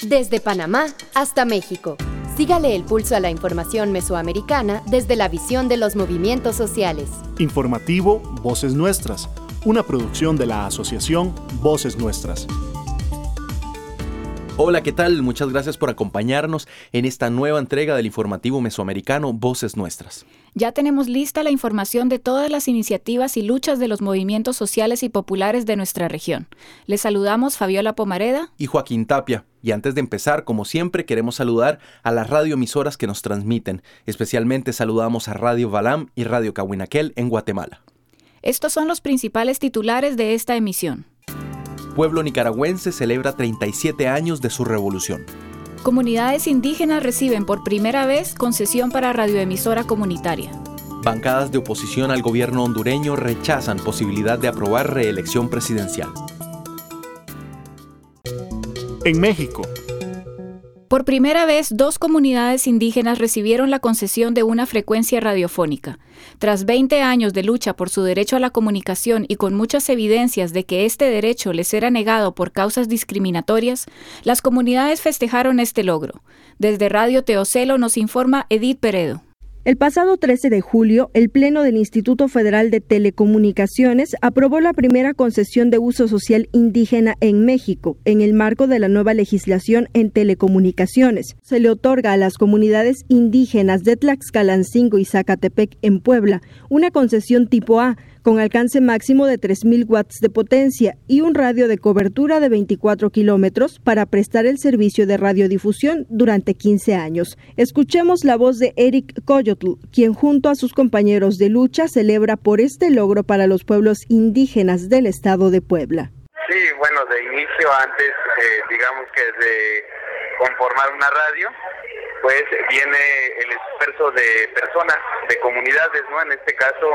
Desde Panamá hasta México. Sígale el pulso a la información mesoamericana desde la visión de los movimientos sociales. Informativo Voces Nuestras, una producción de la asociación Voces Nuestras. Hola, ¿qué tal? Muchas gracias por acompañarnos en esta nueva entrega del informativo mesoamericano Voces Nuestras. Ya tenemos lista la información de todas las iniciativas y luchas de los movimientos sociales y populares de nuestra región. Les saludamos Fabiola Pomareda y Joaquín Tapia. Y antes de empezar, como siempre, queremos saludar a las radioemisoras que nos transmiten. Especialmente saludamos a Radio Balam y Radio Cahuinaquel en Guatemala. Estos son los principales titulares de esta emisión. Pueblo nicaragüense celebra 37 años de su revolución. Comunidades indígenas reciben por primera vez concesión para radioemisora comunitaria. Bancadas de oposición al gobierno hondureño rechazan posibilidad de aprobar reelección presidencial. En México. Por primera vez, 2 comunidades indígenas recibieron la concesión de una frecuencia radiofónica. Tras 20 años de lucha por su derecho a la comunicación y con muchas evidencias de que este derecho les era negado por causas discriminatorias, las comunidades festejaron este logro. Desde Radio Teocelo nos informa Edith Peredo. El pasado 13 de julio, el Pleno del Instituto Federal de Telecomunicaciones aprobó la primera concesión de uso social indígena en México, en el marco de la nueva legislación en telecomunicaciones. Se le otorga a las comunidades indígenas de Tlaxcalancingo y Zacatepec en Puebla una concesión tipo A, con alcance máximo de 3,000 watts de potencia y un radio de cobertura de 24 kilómetros para prestar el servicio de radiodifusión durante 15 años. Escuchemos la voz de Eric Coyotl, quien junto a sus compañeros de lucha celebra por este logro para los pueblos indígenas del estado de Puebla. Sí, bueno, de inicio, antes, digamos que de conformar una radio, pues viene el esfuerzo de personas, de comunidades, ¿no? En este caso,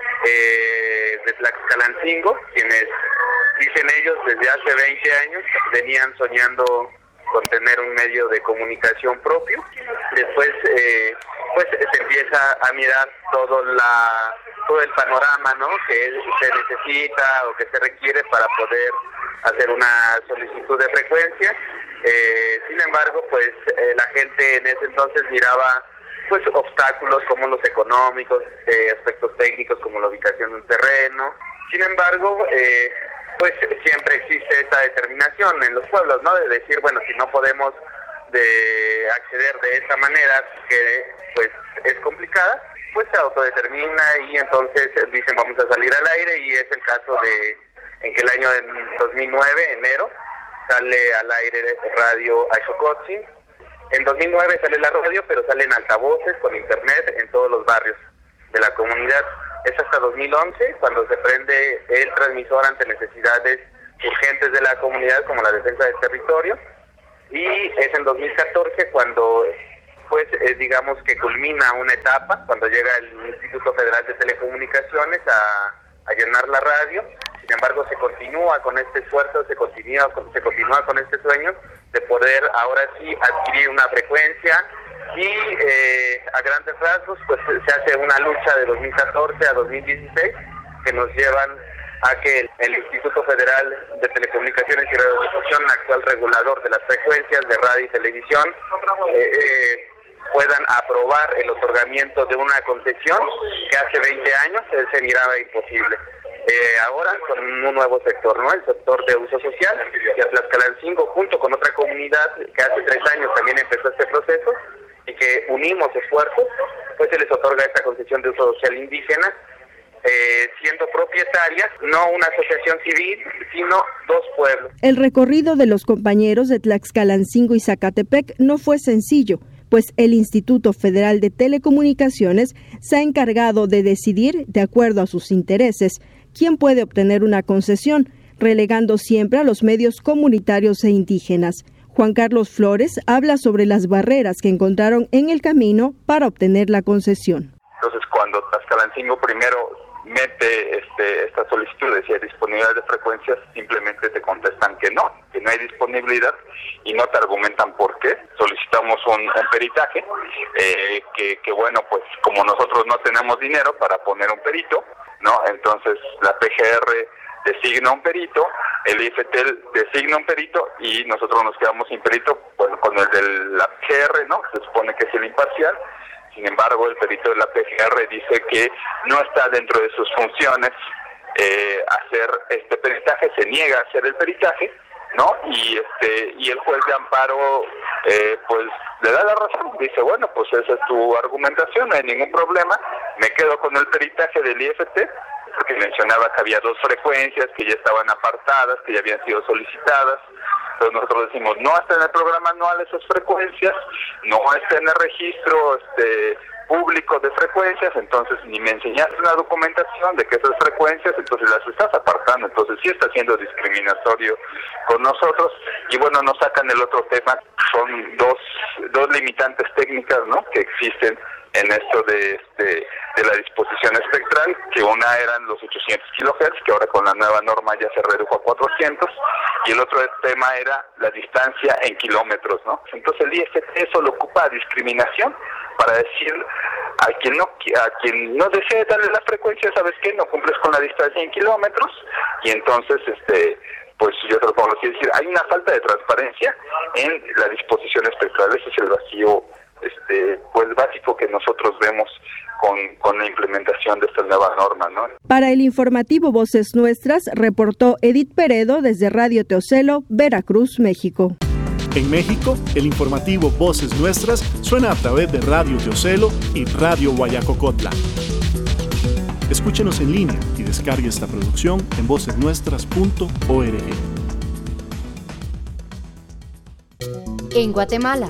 de Tlaxcalancingo, quienes, dicen ellos, desde hace 20 años venían soñando con tener un medio de comunicación propio. Después, pues se empieza a mirar todo el panorama, ¿no?, que se necesita o que se requiere para poder hacer una solicitud de frecuencia. Sin embargo, pues la gente en ese entonces miraba pues obstáculos como los económicos, aspectos técnicos como la ubicación de un terreno. Sin embargo, pues siempre existe esa determinación en los pueblos, ¿no?, de decir, bueno, si no podemos acceder de esa manera que pues es complicada, pues se autodetermina y entonces dicen vamos a salir al aire, y es el caso en que el año 2009, enero, sale al aire Radio Axocotzin. En 2009 sale la radio, pero sale en altavoces, con internet, en todos los barrios de la comunidad. Es hasta 2011 cuando se prende el transmisor ante necesidades urgentes de la comunidad, como la defensa del territorio. Y es en 2014 cuando, pues, digamos que culmina una etapa, cuando llega el Instituto Federal de Telecomunicaciones a llenar la radio. Sin embargo, se continúa con este esfuerzo, se continúa con este sueño de poder ahora sí adquirir una frecuencia y a grandes rasgos pues se hace una lucha de 2014 a 2016 que nos llevan a que el Instituto Federal de Telecomunicaciones y Radiodifusión, actual regulador de las frecuencias de radio y televisión, puedan aprobar el otorgamiento de una concesión que hace 20 años se miraba imposible. Ahora con un nuevo sector, ¿no?, el sector de uso social, y a Tlaxcalancingo, junto con otra comunidad que hace 3 años también empezó este proceso, y que unimos esfuerzos, pues se les otorga esta concesión de uso social indígena, siendo propietarias, no una asociación civil, sino 2 pueblos. El recorrido de los compañeros de Tlaxcalancingo y Zacatepec no fue sencillo, pues el Instituto Federal de Telecomunicaciones se ha encargado de decidir, de acuerdo a sus intereses, quién puede obtener una concesión, relegando siempre a los medios comunitarios e indígenas. Juan Carlos Flores habla sobre las barreras que encontraron en el camino para obtener la concesión. Entonces, cuando Tlaxcalancingo primero mete estas solicitudes y hay disponibilidad de frecuencias, simplemente te contestan que no hay disponibilidad y no te argumentan por qué. Solicitamos un peritaje, que bueno, pues como nosotros no tenemos dinero para poner un perito, ¿no? Entonces la PGR designa un perito, el IFETEL designa un perito y nosotros nos quedamos sin perito, bueno, con el de la PCR, ¿no? Se supone que es el imparcial. Sin embargo, el perito de la PCR dice que no está dentro de sus funciones hacer este peritaje, se niega a hacer el peritaje, ¿no? Y el juez de amparo pues le da la razón, dice, bueno, pues esa es tu argumentación, no hay ningún problema, me quedo con el peritaje del IFT, porque mencionaba que había 2 frecuencias que ya estaban apartadas, que ya habían sido solicitadas. Entonces nosotros decimos, no está en el programa anual esas frecuencias, no está en el registro público de frecuencias, entonces ni me enseñaste una documentación de que esas frecuencias, entonces las estás apartando, entonces sí está siendo discriminatorio con nosotros. Y bueno, nos sacan el otro tema, son dos limitantes técnicas, ¿no?, que existen en esto de la disposición espectral, que una eran los 800 kHz, que ahora con la nueva norma ya se redujo a 400, y el otro tema era la distancia en kilómetros, ¿no? Entonces el IFT eso lo ocupa a discriminación, para decir a quien no desee darle la frecuencia, ¿sabes qué? No cumples con la distancia en kilómetros, y entonces pues yo te lo puedo decir, hay una falta de transparencia en la disposición espectral. Ese es el vacío pues básico que nosotros vemos con la implementación de esta nueva norma, ¿no? Para el informativo Voces Nuestras, reportó Edith Peredo desde Radio Teocelo, Veracruz, México. En México, el informativo Voces Nuestras suena a través de Radio Teocelo y Radio Guayacocotla. Escúchenos en línea y descargue esta producción en vocesnuestras.org. En Guatemala.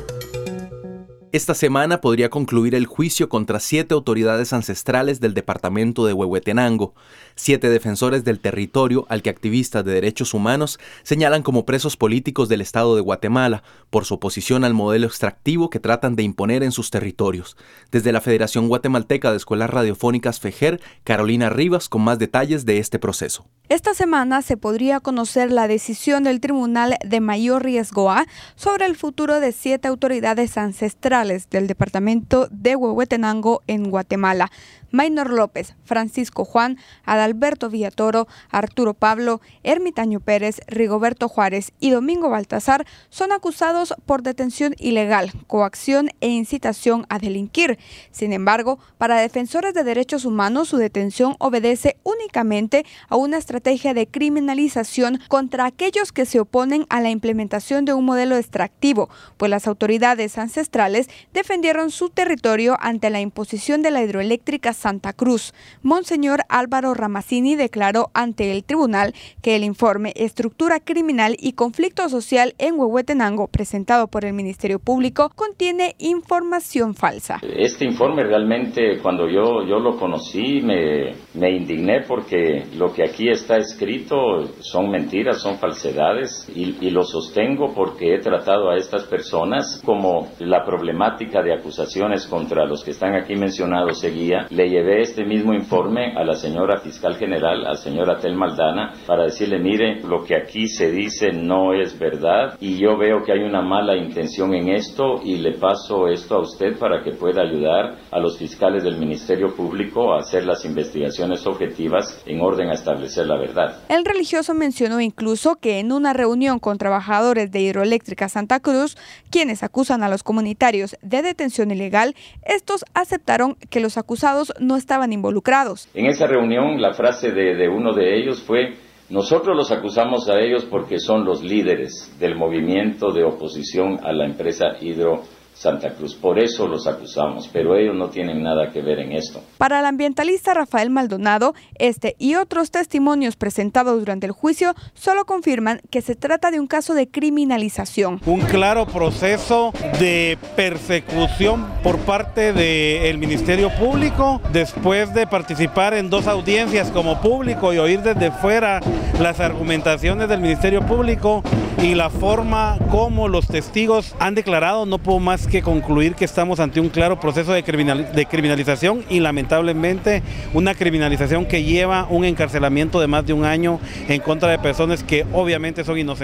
Esta semana podría concluir el juicio contra 7 autoridades ancestrales del departamento de Huehuetenango, 7 defensores del territorio al que activistas de derechos humanos señalan como presos políticos del Estado de Guatemala por su oposición al modelo extractivo que tratan de imponer en sus territorios. Desde la Federación Guatemalteca de Escuelas Radiofónicas FEJER, Carolina Rivas con más detalles de este proceso. Esta semana se podría conocer la decisión del Tribunal de Mayor Riesgo A sobre el futuro de 7 autoridades ancestrales del departamento de Huehuetenango en Guatemala. Maynor López, Francisco Juan, Adalberto Villatoro, Arturo Pablo, Ermitaño Pérez, Rigoberto Juárez y Domingo Baltasar son acusados por detención ilegal, coacción e incitación a delinquir. Sin embargo, para defensores de derechos humanos, su detención obedece únicamente a una estrategia de criminalización contra aquellos que se oponen a la implementación de un modelo extractivo, pues las autoridades ancestrales defendieron su territorio ante la imposición de la hidroeléctrica Santa Cruz. Monseñor Álvaro Ramazzini declaró ante el tribunal que el informe Estructura Criminal y Conflicto Social en Huehuetenango, presentado por el Ministerio Público, contiene información falsa. Este informe realmente, cuando yo lo conocí, me indigné porque lo que aquí está escrito son mentiras, son falsedades, y lo sostengo porque he tratado a estas personas como la problemática de acusaciones contra los que están aquí mencionados seguía. Le llevé este mismo informe a la señora fiscal general, al señor Atel Maldana, para decirle, mire, lo que aquí se dice no es verdad y yo veo que hay una mala intención en esto y le paso esto a usted para que pueda ayudar a los fiscales del Ministerio Público a hacer las investigaciones objetivas en orden a establecer la verdad. El religioso mencionó incluso que en una reunión con trabajadores de Hidroeléctrica Santa Cruz, quienes acusan a los comunitarios de detención ilegal, estos aceptaron que los acusados no estaban involucrados. En esa reunión la frase de uno de ellos fue: nosotros los acusamos a ellos porque son los líderes del movimiento de oposición a la empresa Hidro Santa Cruz, por eso los acusamos, pero ellos no tienen nada que ver en esto. Para el ambientalista Rafael Maldonado, este y otros testimonios presentados durante el juicio solo confirman que se trata de un caso de criminalización. Un claro proceso de persecución por parte del Ministerio Público, después de participar en 2 audiencias como público y oír desde fuera las argumentaciones del Ministerio Público y la forma como los testigos han declarado, no puedo más que concluir que estamos ante un claro proceso de criminalización y lamentablemente una criminalización que lleva un encarcelamiento de más de 1 año en contra de personas que obviamente son inocentes.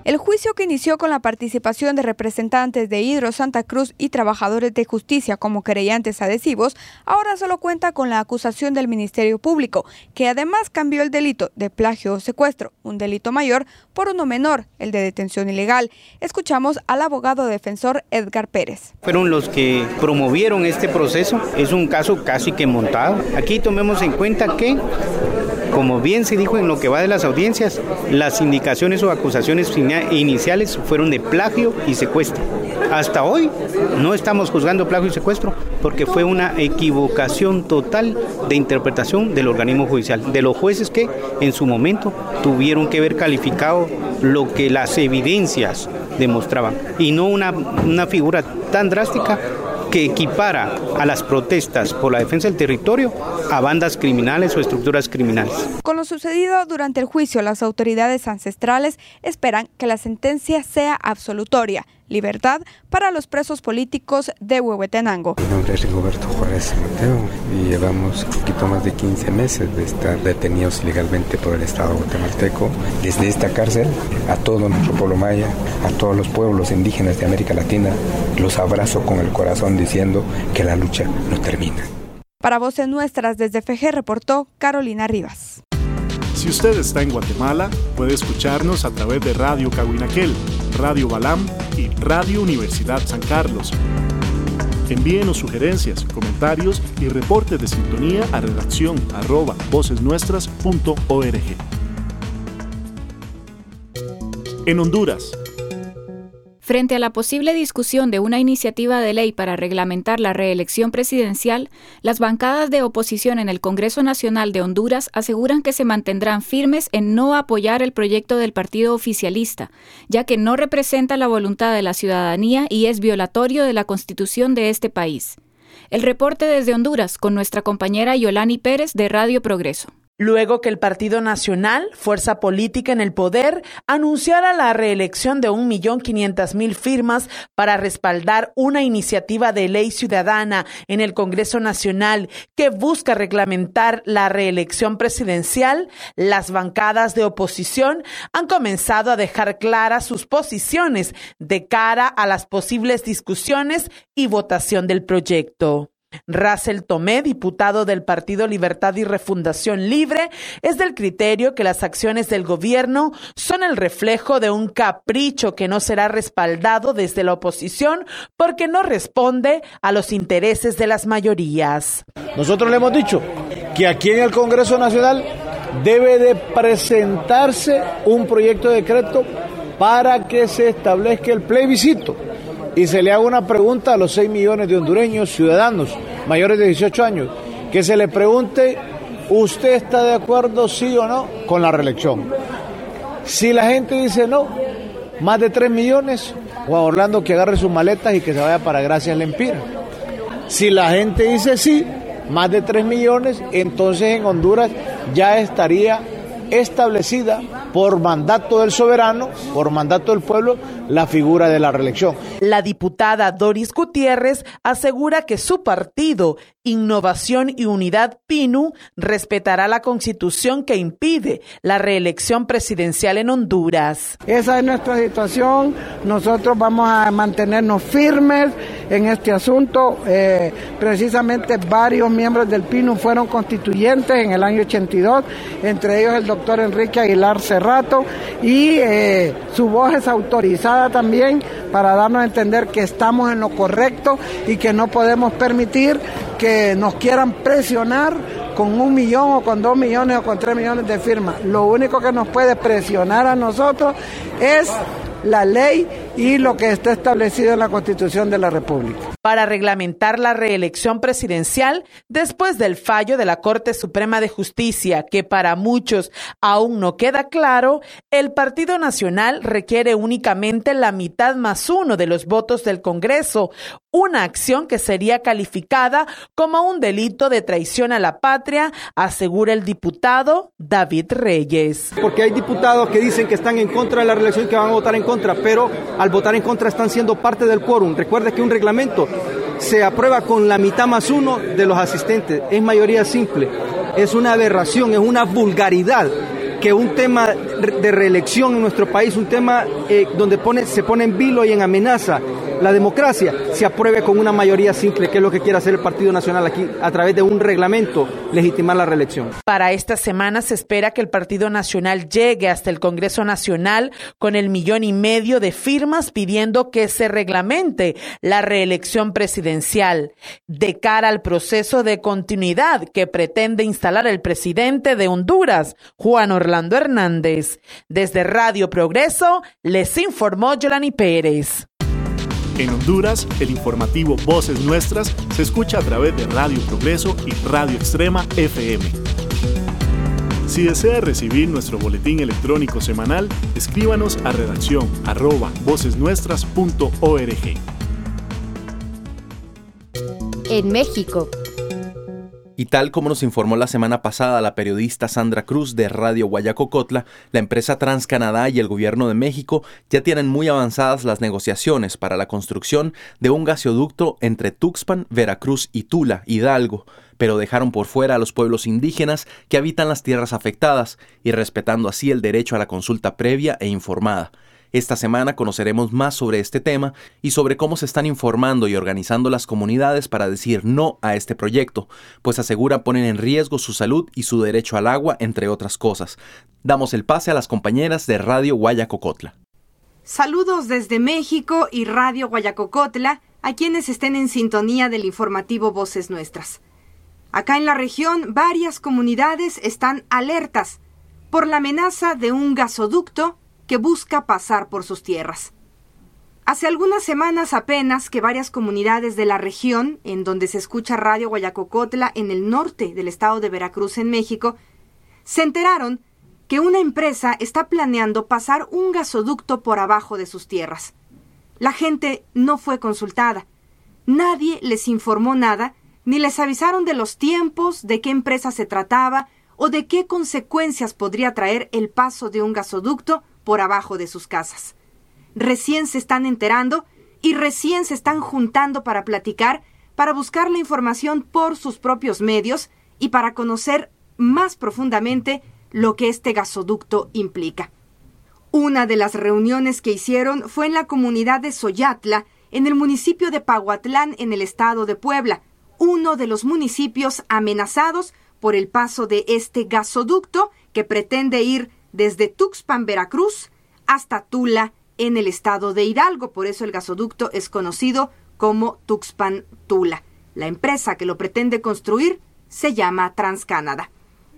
El juicio, que inició con la participación de representantes de Hidro Santa Cruz y trabajadores de justicia como querellantes adhesivos, ahora solo cuenta con la acusación del Ministerio Público, que además cambió el delito de plagio o secuestro, un delito mayor, por uno menor, el de detención ilegal. Escuchamos al abogado defensor Edgar Pérez. Fueron los que promovieron este proceso. Es un caso casi que montado. Aquí tomemos en cuenta que, como bien se dijo en lo que va de las audiencias, las indicaciones o acusaciones iniciales fueron de plagio y secuestro. Hasta hoy no estamos juzgando plagio y secuestro porque fue una equivocación total de interpretación del organismo judicial, de los jueces que en su momento tuvieron que haber calificado lo que las evidencias demostraban y no una figura tan drástica que equipara a las protestas por la defensa del territorio a bandas criminales o estructuras criminales. Con lo sucedido durante el juicio, las autoridades ancestrales esperan que la sentencia sea absolutoria. Libertad para los presos políticos de Huehuetenango. Mi nombre es Rigoberto Juárez Mateo y llevamos un poquito más de 15 meses de estar detenidos ilegalmente por el Estado guatemalteco. Desde esta cárcel, a todo nuestro pueblo maya, a todos los pueblos indígenas de América Latina, los abrazo con el corazón diciendo que la lucha no termina. Para Voces Nuestras, desde FG reportó Carolina Rivas. Si usted está en Guatemala, puede escucharnos a través de Radio Cahuinaquel, Radio Balam y Radio Universidad San Carlos. Envíenos sugerencias, comentarios y reportes de sintonía a redacción@vocesnuestras.org. En Honduras. Frente a la posible discusión de una iniciativa de ley para reglamentar la reelección presidencial, las bancadas de oposición en el Congreso Nacional de Honduras aseguran que se mantendrán firmes en no apoyar el proyecto del partido oficialista, ya que no representa la voluntad de la ciudadanía y es violatorio de la Constitución de este país. El reporte desde Honduras con nuestra compañera Yolani Pérez de Radio Progreso. Luego que el Partido Nacional, fuerza política en el poder, anunciara la reelección de 1.500.000 firmas para respaldar una iniciativa de ley ciudadana en el Congreso Nacional que busca reglamentar la reelección presidencial, las bancadas de oposición han comenzado a dejar claras sus posiciones de cara a las posibles discusiones y votación del proyecto. Russell Tomé, diputado del Partido Libertad y Refundación Libre, es del criterio que las acciones del gobierno son el reflejo de un capricho que no será respaldado desde la oposición porque no responde a los intereses de las mayorías. Nosotros le hemos dicho que aquí en el Congreso Nacional debe de presentarse un proyecto de decreto para que se establezca el plebiscito y se le haga una pregunta a los 6 millones de hondureños ciudadanos mayores de 18 años, que se le pregunte, ¿usted está de acuerdo sí o no con la reelección? Si la gente dice no, más de 3 millones, Juan Orlando que agarre sus maletas y que se vaya para Gracias Lempira. Si la gente dice sí, más de 3 millones, entonces en Honduras ya estaría establecida por mandato del soberano, por mandato del pueblo, la figura de la reelección. La diputada Doris Gutiérrez asegura que su partido, Innovación y Unidad PINU, respetará la Constitución que impide la reelección presidencial en Honduras. Esa es nuestra situación, nosotros vamos a mantenernos firmes en este asunto. Precisamente varios miembros del PINU fueron constituyentes en el año 82, entre ellos el doctor Enrique Aguilar Cerrato, y su voz es autorizada también para darnos a entender que estamos en lo correcto y que no podemos permitir que nos quieran presionar con 1 millón o con 2 millones o con 3 millones de firmas. Lo único que nos puede presionar a nosotros es la ley y lo que está establecido en la Constitución de la República. Para reglamentar la reelección presidencial, después del fallo de la Corte Suprema de Justicia, que para muchos aún no queda claro, el Partido Nacional requiere únicamente la mitad más 1 de los votos del Congreso, una acción que sería calificada como un delito de traición a la patria, asegura el diputado David Reyes. Porque hay diputados que dicen que están en contra de la reelección y que van a votar en contra, pero al votar en contra están siendo parte del quórum. Recuerde que un reglamento se aprueba con la mitad más 1 de los asistentes, es mayoría simple, es una aberración, es una vulgaridad que un tema de reelección en nuestro país, un tema donde se pone en vilo y en amenaza la democracia, se apruebe con una mayoría simple, que es lo que quiere hacer el Partido Nacional aquí, a través de un reglamento, legitimar la reelección. Para esta semana se espera que el Partido Nacional llegue hasta el Congreso Nacional con el 1,5 millones de firmas pidiendo que se reglamente la reelección presidencial de cara al proceso de continuidad que pretende instalar el presidente de Honduras, Juan Orlando Hernández. Desde Radio Progreso les informó Yolani Pérez. En Honduras, el informativo Voces Nuestras se escucha a través de Radio Progreso y Radio Extrema FM. Si desea recibir nuestro boletín electrónico semanal, escríbanos a redacción@vocesnuestras.org. En México. Y tal como nos informó la semana pasada la periodista Sandra Cruz de Radio Guayacocotla, la empresa TransCanadá y el gobierno de México ya tienen muy avanzadas las negociaciones para la construcción de un gasoducto entre Tuxpan, Veracruz y Tula, Hidalgo, pero dejaron por fuera a los pueblos indígenas que habitan las tierras afectadas y respetando así el derecho a la consulta previa e informada. Esta semana conoceremos más sobre este tema y sobre cómo se están informando y organizando las comunidades para decir no a este proyecto, pues asegura ponen en riesgo su salud y su derecho al agua, entre otras cosas. Damos el pase a las compañeras de Radio Guayacocotla. Saludos desde México y Radio Guayacocotla a quienes estén en sintonía del informativo Voces Nuestras. Acá en la región, varias comunidades están alertas por la amenaza de un gasoducto que busca pasar por sus tierras. Hace algunas semanas apenas que varias comunidades de la región, en donde se escucha Radio Guayacocotla en el norte del estado de Veracruz en México, se enteraron que una empresa está planeando pasar un gasoducto por abajo de sus tierras. La gente no fue consultada. Nadie les informó nada, ni les avisaron de los tiempos, de qué empresa se trataba o de qué consecuencias podría traer el paso de un gasoducto por abajo de sus casas. Recién se están enterando y recién se están juntando para platicar, para buscar la información por sus propios medios y para conocer más profundamente lo que este gasoducto implica. Una de las reuniones que hicieron fue en la comunidad de Xoyatla, en el municipio de Pahuatlán, en el estado de Puebla, uno de los municipios amenazados por el paso de este gasoducto que pretende ir desde Tuxpan, Veracruz, hasta Tula, en el estado de Hidalgo. Por eso el gasoducto es conocido como Tuxpan-Tula. La empresa que lo pretende construir se llama TransCanadá.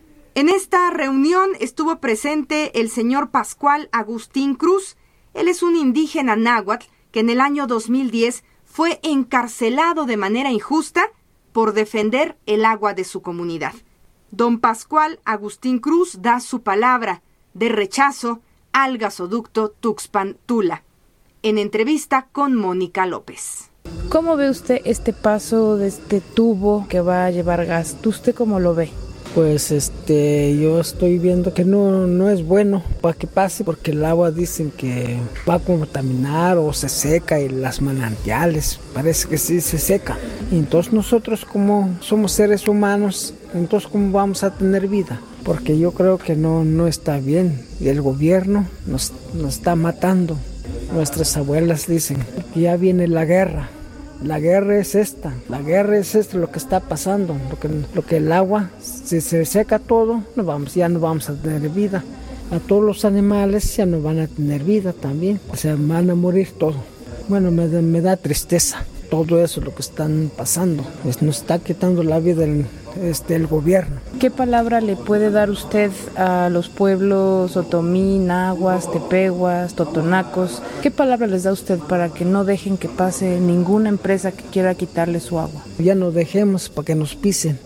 En esta reunión estuvo presente el señor Pascual Agustín Cruz. Él es un indígena náhuatl que en el año 2010 fue encarcelado de manera injusta por defender el agua de su comunidad. Don Pascual Agustín Cruz da su palabra de rechazo al gasoducto Tuxpan-Tula, en entrevista con Mónica López. ¿Cómo ve usted este paso de este tubo que va a llevar gas? ¿Usted cómo lo ve? Pues yo estoy viendo que no es bueno para que pase, porque el agua dicen que va a contaminar o se seca, y las manantiales parece que sí se seca. Y entonces nosotros, como somos seres humanos, entonces ¿cómo vamos a tener vida? Porque yo creo que no está bien, y el gobierno nos está matando. Nuestras abuelas dicen que ya viene la guerra. La guerra es esta, lo que está pasando, lo que el agua, si se seca todo, ya no vamos a tener vida. A todos los animales ya no van a tener vida también, o sea, van a morir todo. Bueno, me da tristeza todo eso, lo que están pasando. Nos está quitando la vida el gobierno. ¿Qué palabra le puede dar usted a los pueblos otomí, nahuas, tepehuas, totonacos? ¿Qué palabra les da usted para que no dejen que pase ninguna empresa que quiera quitarle su agua? Ya no dejemos para que nos pisen,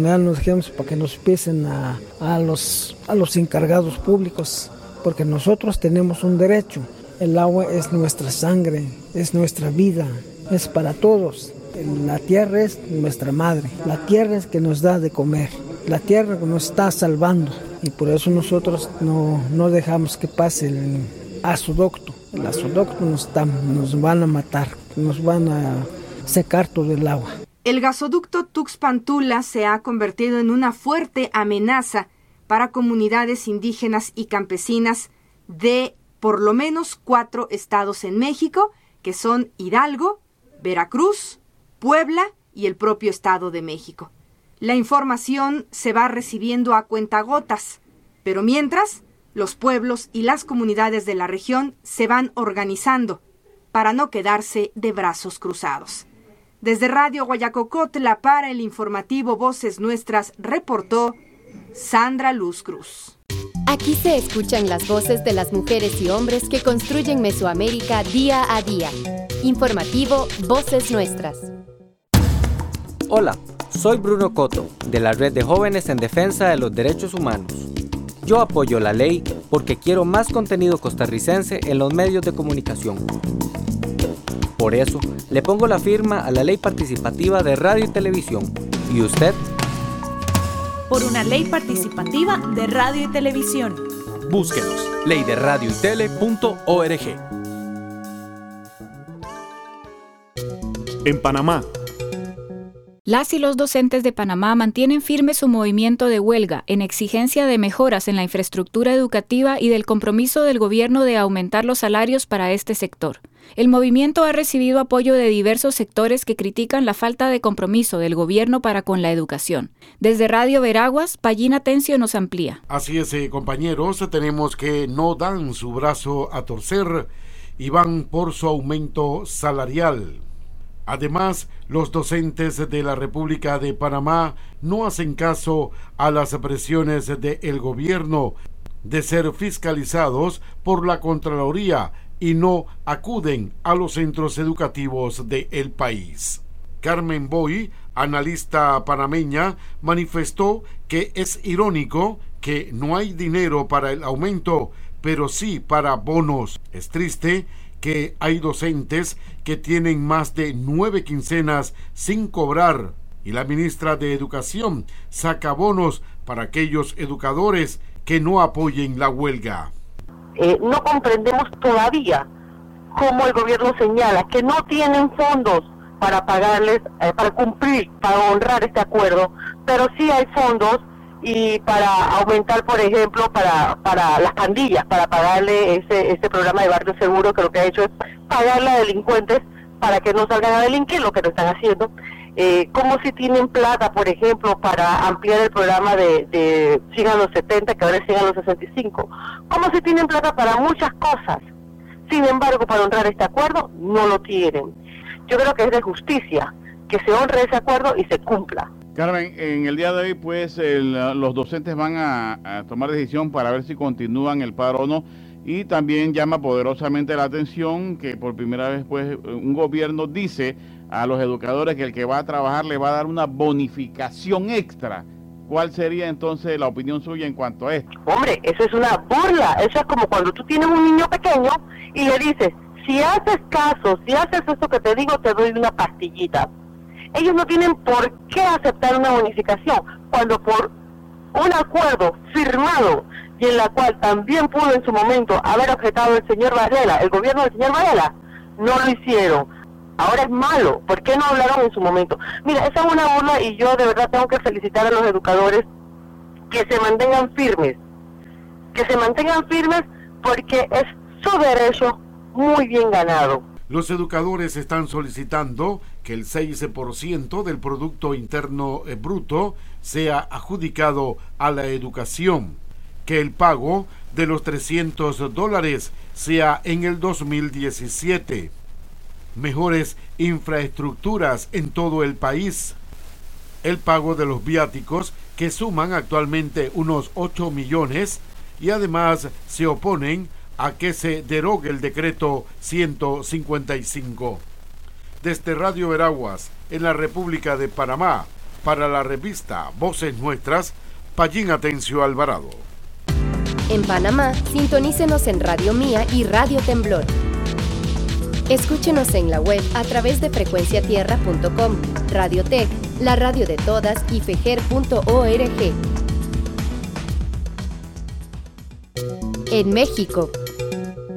a los encargados públicos, porque nosotros tenemos un derecho. El agua es nuestra sangre, es nuestra vida, es para todos. La tierra es nuestra madre, la tierra es que nos da de comer, la tierra que nos está salvando, y por eso nosotros no dejamos que pase el gasoducto. El gasoducto nos van a matar, nos van a secar todo el agua. El gasoducto Tuxpan-Tula se ha convertido en una fuerte amenaza para comunidades indígenas y campesinas de por lo menos 4 estados en México, que son Hidalgo, Veracruz, Puebla y el propio Estado de México. La información se va recibiendo a cuentagotas, pero mientras, los pueblos y las comunidades de la región se van organizando para no quedarse de brazos cruzados. Desde Radio Guayacocotla para el informativo Voces Nuestras reportó Sandra Luz Cruz. Aquí se escuchan las voces de las mujeres y hombres que construyen Mesoamérica día a día. Informativo Voces Nuestras. Hola, soy Bruno Coto, de la Red de Jóvenes en Defensa de los Derechos Humanos. Yo apoyo la ley porque quiero más contenido costarricense en los medios de comunicación. Por eso, le pongo la firma a la Ley Participativa de Radio y Televisión. ¿Y usted? Por una ley participativa de radio y televisión. Búsquenos, leyderadioytele.org. En Panamá. Las y los docentes de Panamá mantienen firme su movimiento de huelga en exigencia de mejoras en la infraestructura educativa y del compromiso del gobierno de aumentar los salarios para este sector. El movimiento ha recibido apoyo de diversos sectores que critican la falta de compromiso del gobierno para con la educación. Desde Radio Veraguas, Payín Atencio nos amplía. Así es, compañeros, tenemos que no dan su brazo a torcer y van por su aumento salarial. Además, los docentes de la República de Panamá no hacen caso a las presiones del gobierno de ser fiscalizados por la Contraloría y no acuden a los centros educativos del país. Carmen Boy, analista panameña, manifestó que es irónico que no hay dinero para el aumento, pero sí para bonos. Es triste que hay docentes que tienen más de 9 quincenas sin cobrar y la ministra de Educación saca bonos para aquellos educadores que no apoyen la huelga. No comprendemos todavía cómo el gobierno señala que no tienen fondos para pagarles, para cumplir, para honrar este acuerdo, pero sí hay fondos y para aumentar, por ejemplo, para las pandillas, para pagarle ese programa de barrio seguro, que lo que ha hecho es pagarle a delincuentes para que no salgan a delinquir, lo que no están haciendo. Como si tienen plata, por ejemplo, para ampliar el programa de 100 a los 70, que ahora es 100 a los 65. Como si tienen plata para muchas cosas. Sin embargo, para honrar este acuerdo, no lo tienen. Yo creo que es de justicia que se honre ese acuerdo y se cumpla. Carmen, en el día de hoy, pues, los docentes van a tomar decisión para ver si continúan el paro o no, y también llama poderosamente la atención que por primera vez, pues, un gobierno dice a los educadores que el que va a trabajar le va a dar una bonificación extra. ¿Cuál sería entonces la opinión suya en cuanto a esto? Hombre, eso es una burla. Eso es como cuando tú tienes un niño pequeño y le dices, si haces caso, si haces esto que te digo, te doy una pastillita. Ellos no tienen por qué aceptar una bonificación, cuando por un acuerdo firmado y en la cual también pudo en su momento haber objetado el señor Varela, el gobierno del señor Varela, no lo hicieron. Ahora es malo. ¿Por qué no hablaron en su momento? Mira, esa es una burla y yo de verdad tengo que felicitar a los educadores que se mantengan firmes. Que se mantengan firmes porque es su derecho muy bien ganado. Los educadores están solicitando que el 6% del Producto Interno Bruto sea adjudicado a la educación, que el pago de los $300 sea en el 2017, mejores infraestructuras en todo el país, el pago de los viáticos que suman actualmente unos 8 millones y además se oponen a que se derogue el decreto 155. Desde Radio Veraguas, en la República de Panamá, para la revista Voces Nuestras, Payín Atencio Alvarado. En Panamá, sintonícenos en Radio Mía y Radio Temblor. Escúchenos en la web a través de frecuenciatierra.com, Radiotech, la radio de todas y fejer.org. En México.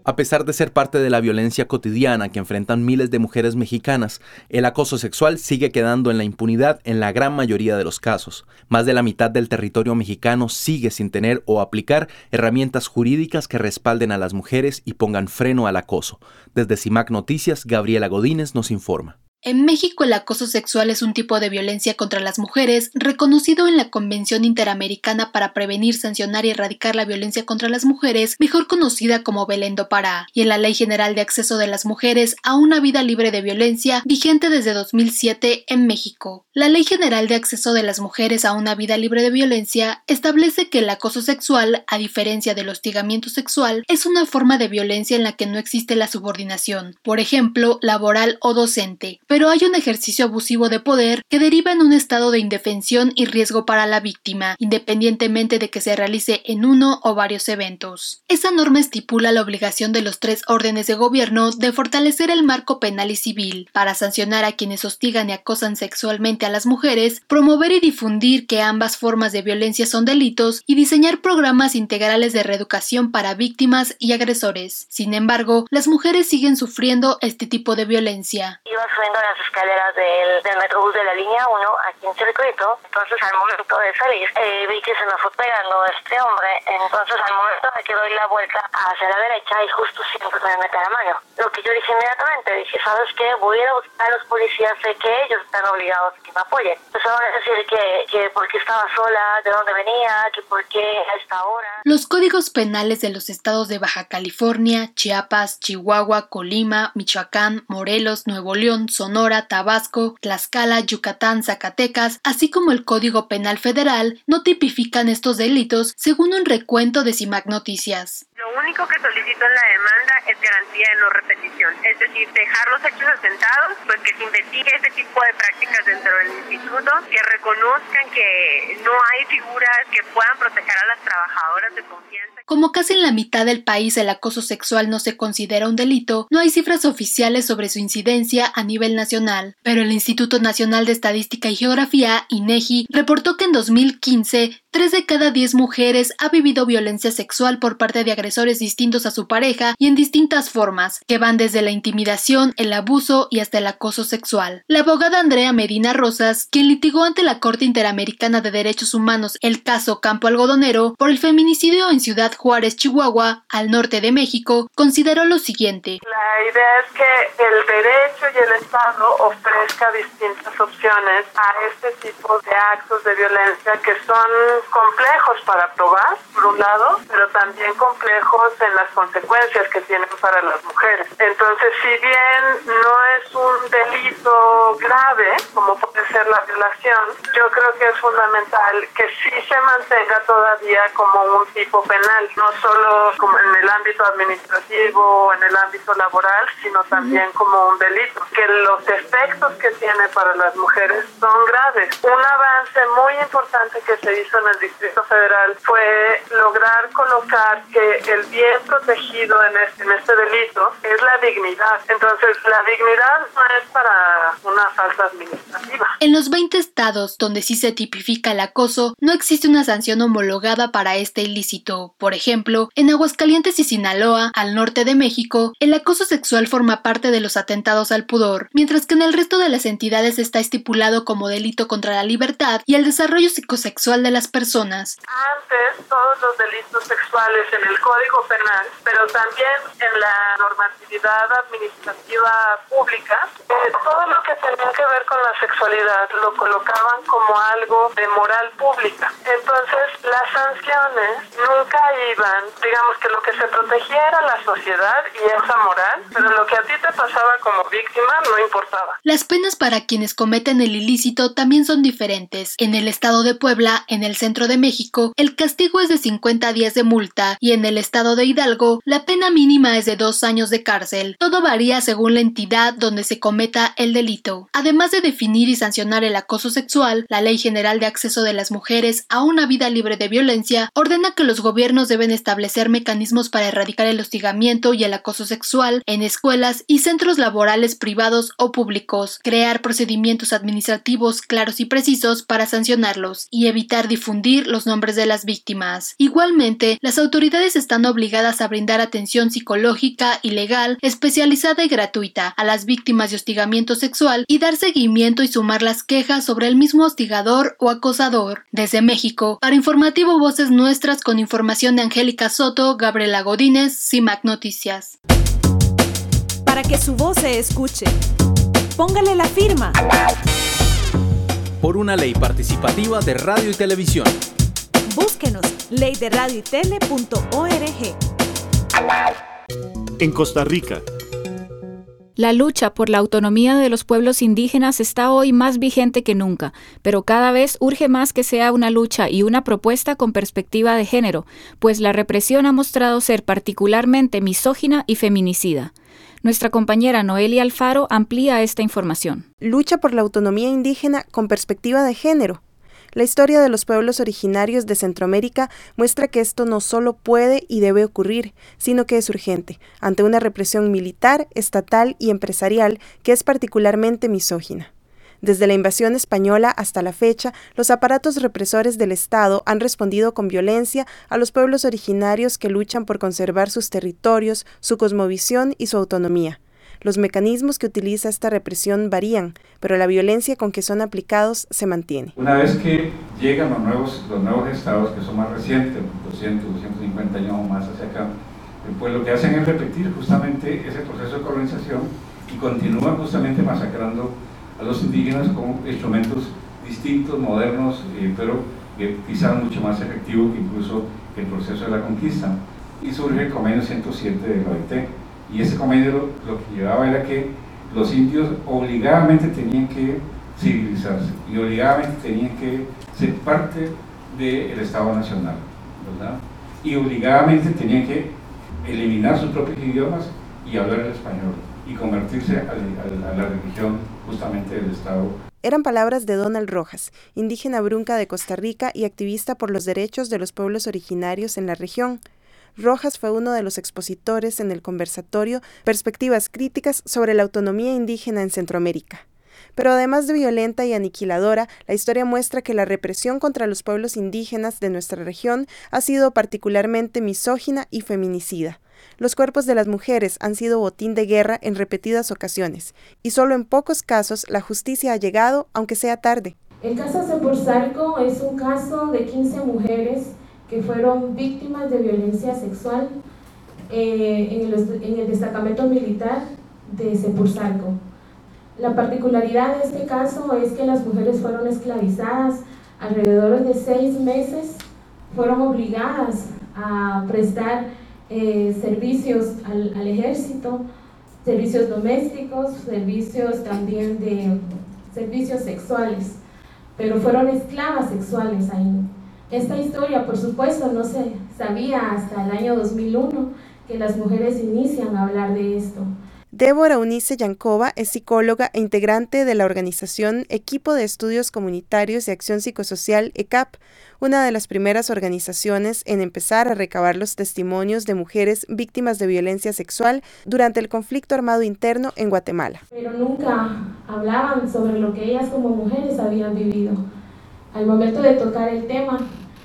A pesar de ser parte de la violencia cotidiana que enfrentan miles de mujeres mexicanas, el acoso sexual sigue quedando en la impunidad en la gran mayoría de los casos. Más de la mitad del territorio mexicano sigue sin tener o aplicar herramientas jurídicas que respalden a las mujeres y pongan freno al acoso. Desde CIMAC Noticias, Gabriela Godínez nos informa. En México, el acoso sexual es un tipo de violencia contra las mujeres reconocido en la Convención Interamericana para Prevenir, Sancionar y Erradicar la Violencia contra las Mujeres, mejor conocida como Belén do Pará, y en la Ley General de Acceso de las Mujeres a una Vida Libre de Violencia, vigente desde 2007 en México. La Ley General de Acceso de las Mujeres a una Vida Libre de Violencia establece que el acoso sexual, a diferencia del hostigamiento sexual, es una forma de violencia en la que no existe la subordinación, por ejemplo, laboral o docente, pero hay un ejercicio abusivo de poder que deriva en un estado de indefensión y riesgo para la víctima, independientemente de que se realice en uno o varios eventos. Esa norma estipula la obligación de los 3 órdenes de gobierno de fortalecer el marco penal y civil para sancionar a quienes hostigan y acosan sexualmente a las mujeres, promover y difundir que ambas formas de violencia son delitos y diseñar programas integrales de reeducación para víctimas y agresores. Sin embargo, las mujeres siguen sufriendo este tipo de violencia. Las escaleras del Metrobús de la línea 1 aquí en Circuito. Entonces al momento de salir vi que se me fue pegando este hombre. Entonces al momento de que doy la vuelta hacia la derecha y justo siempre me mete la mano. Lo que yo dije inmediatamente, dije, ¿sabes qué? Voy a ir a buscar a los policías, sé que ellos están obligados a que me apoyen. Empezaron a decir que por qué estaba sola, de dónde venía, que por qué a esta hora. Los códigos penales de los estados de Baja California, Chiapas, Chihuahua, Colima, Michoacán, Morelos, Nuevo León, Sonora, Tabasco, Tlaxcala, Yucatán, Zacatecas, así como el Código Penal Federal, no tipifican estos delitos según un recuento de CIMAC Noticias. Lo único que solicito en la demanda es garantía de no repetición, es decir, dejar los hechos asentados, pues que se investigue este tipo de prácticas dentro del instituto, que reconozcan que no hay figuras que puedan proteger a las trabajadoras de confianza. Como casi en la mitad del país el acoso sexual no se considera un delito, no hay cifras oficiales sobre su incidencia a nivel nacional, pero el Instituto Nacional de Estadística y Geografía, INEGI, reportó que en 2015, 3 de cada 10 mujeres ha vivido violencia sexual por parte de agresores distintos a su pareja y en distintas formas, que van desde la intimidación, el abuso y hasta el acoso sexual. La abogada Andrea Medina Rosas, quien litigó ante la Corte Interamericana de Derechos Humanos el caso Campo Algodonero por el feminicidio en Ciudad Juárez, Chihuahua, al norte de México, consideró lo siguiente. La idea es que el derecho y el Estado ofrezca distintas opciones a este tipo de actos de violencia que son complejos para probar, por un lado, pero también complejos en las consecuencias que tienen para las mujeres. Entonces, si bien no es un delito grave, como puede ser la violación, yo creo que es fundamental que sí se mantenga todavía como un tipo penal, no solo como en el ámbito administrativo o en el ámbito laboral, sino también como un delito. Que los efectos que tiene para las mujeres son graves. Un avance muy importante que se hizo en el Distrito Federal fue lograr colocar que el bien protegido en este delito es la dignidad. Entonces, la dignidad no es para una falta administrativa. En los 20 estados donde sí se tipifica el acoso, no existe una sanción homologada para este ilícito. Por ejemplo, en Aguascalientes y Sinaloa, al norte de México, el acoso sexual forma parte de los atentados al pudor, mientras que en el resto de las entidades está estipulado como delito contra la libertad y el desarrollo psicosexual de las personas. Antes, todos los delitos sexuales en el Código Penal, pero también en la normatividad administrativa pública, todo lo que tenía que ver con la sexualidad lo colocaban como algo de moral pública. Entonces, las sanciones nunca iban, digamos que lo que se protegía era la sociedad y esa moral, pero lo que a ti te pasaba como víctima no importaba. Las penas para quienes cometen el ilícito también son diferentes. En el estado de Puebla, en el centro de México, el castigo es de 50 días de multa y en el estado de Hidalgo, la pena mínima es de 2 años de cárcel. Todo varía según la entidad donde se cometa el delito. Además de definir y sancionar el acoso sexual, la Ley General de Acceso de las Mujeres a una Vida Libre de Violencia ordena que los gobiernos deben establecer mecanismos para erradicar el hostigamiento y el acoso sexual en escuelas y centros centros laborales privados o públicos, crear procedimientos administrativos claros y precisos para sancionarlos y evitar difundir los nombres de las víctimas. Igualmente, las autoridades están obligadas a brindar atención psicológica y legal especializada y gratuita a las víctimas de hostigamiento sexual y dar seguimiento y sumar las quejas sobre el mismo hostigador o acosador. Desde México, para Informativo Voces Nuestras, con información de Angélica Soto, Gabriela Godínez, CIMAC Noticias. Para que su voz se escuche, póngale la firma. Por una ley participativa de radio y televisión. Búsquenos, leyderadioytele.org. En Costa Rica. La lucha por la autonomía de los pueblos indígenas está hoy más vigente que nunca, pero cada vez urge más que sea una lucha y una propuesta con perspectiva de género, pues la represión ha mostrado ser particularmente misógina y feminicida. Nuestra compañera Noelia Alfaro amplía esta información. Lucha por la autonomía indígena con perspectiva de género. La historia de los pueblos originarios de Centroamérica muestra que esto no solo puede y debe ocurrir, sino que es urgente, ante una represión militar, estatal y empresarial que es particularmente misógina. Desde la invasión española hasta la fecha, los aparatos represores del Estado han respondido con violencia a los pueblos originarios que luchan por conservar sus territorios, su cosmovisión y su autonomía. Los mecanismos que utiliza esta represión varían, pero la violencia con que son aplicados se mantiene. Una vez que llegan los nuevos estados, que son más recientes, 200, 250 años o más hacia acá, pues lo que hacen es repetir justamente ese proceso de colonización y continúan justamente masacrando a los indígenas con instrumentos distintos, modernos, pero quizás mucho más efectivos que incluso el proceso de la conquista. Y surge el Convenio 107 de la OIT. Y ese convenio lo que llevaba era que los indios obligadamente tenían que civilizarse y obligadamente tenían que ser parte del Estado Nacional, ¿verdad? Y obligadamente tenían que eliminar sus propios idiomas y hablar el español y convertirse a la religión justamente del Estado. Eran palabras de Donald Rojas, indígena brunca de Costa Rica y activista por los derechos de los pueblos originarios en la región. Rojas fue uno de los expositores en el conversatorio Perspectivas Críticas sobre la autonomía indígena en Centroamérica. Pero además de violenta y aniquiladora, la historia muestra que la represión contra los pueblos indígenas de nuestra región ha sido particularmente misógina y feminicida. Los cuerpos de las mujeres han sido botín de guerra en repetidas ocasiones, y solo en pocos casos la justicia ha llegado, aunque sea tarde. El caso Cepurzalco es un caso de 15 mujeres que fueron víctimas de violencia sexual en el destacamento militar de Cepurzalco. La particularidad de este caso es que las mujeres fueron esclavizadas alrededor de 6 meses, fueron obligadas a prestar servicios al ejército, servicios domésticos, servicios también de servicios sexuales, pero fueron esclavas sexuales ahí. Esta historia, por supuesto, no se sabía hasta el año 2001 que las mujeres inician a hablar de esto. Débora Unice Yancova es psicóloga e integrante de la organización Equipo de Estudios Comunitarios y Acción Psicosocial ECAP, una de las primeras organizaciones en empezar a recabar los testimonios de mujeres víctimas de violencia sexual durante el conflicto armado interno en Guatemala. Pero nunca hablaban sobre lo que ellas como mujeres habían vivido. Al momento de tocar el tema,